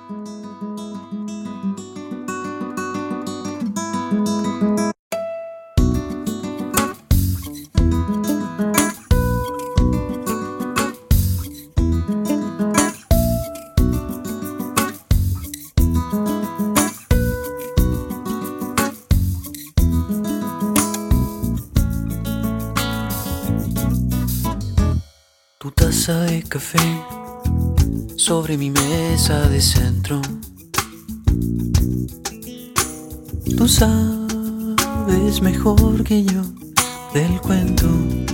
Tu taza de café sobre mi mesa de centro. Tú sabes mejor que yo del cuento.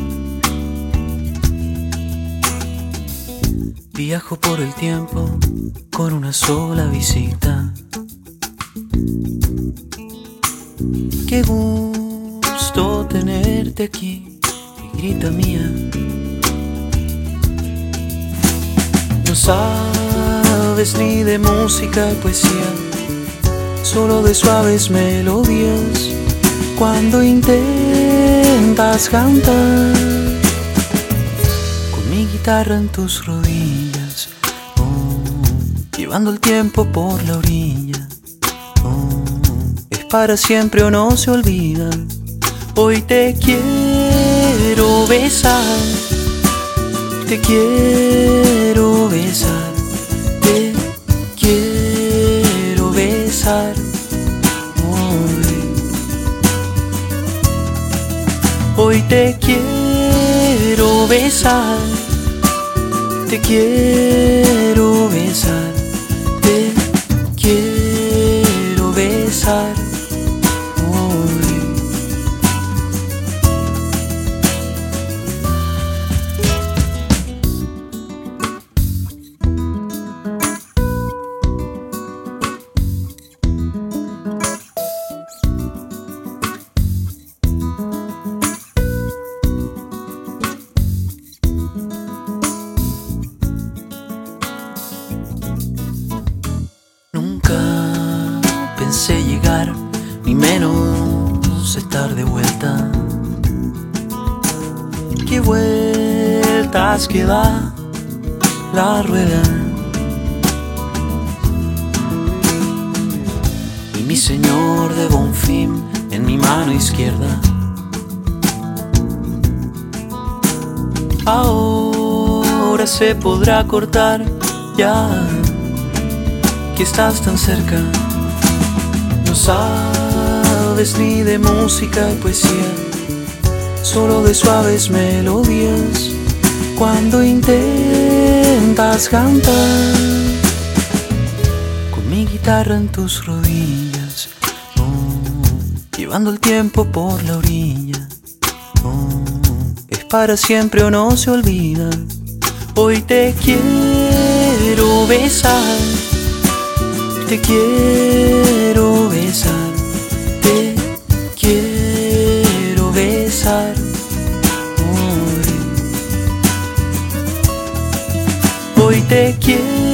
Viajo por el tiempo con una sola visita. Qué gusto tenerte aquí, negrita mía. No sabes ni de música y poesía, solo de suaves melodías cuando intentas cantar. Con mi guitarra en tus rodillas, llevando el tiempo por la orilla. Es para siempre o no se olvida. Hoy te quiero besar. Te quiero besar, te quiero besar hoy te quiero besar, te quiero besar, te quiero besar Pensé llegar, ni menos estar de vuelta. Qué vueltas que da la rueda. Y mi señor de Bonfim en mi mano izquierda. Ahora se podrá cortar ya que estás tan cerca. No sabes ni de música y poesía, solo de suaves melodías cuando intentas cantar. Con mi guitarra en tus rodillas, llevando el tiempo por la orilla. Es para siempre o no se olvida. Hoy te quiero besar. Te quiero besar, te quiero besar hoy te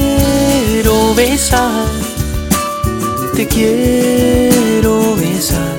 quiero besar, te quiero besar.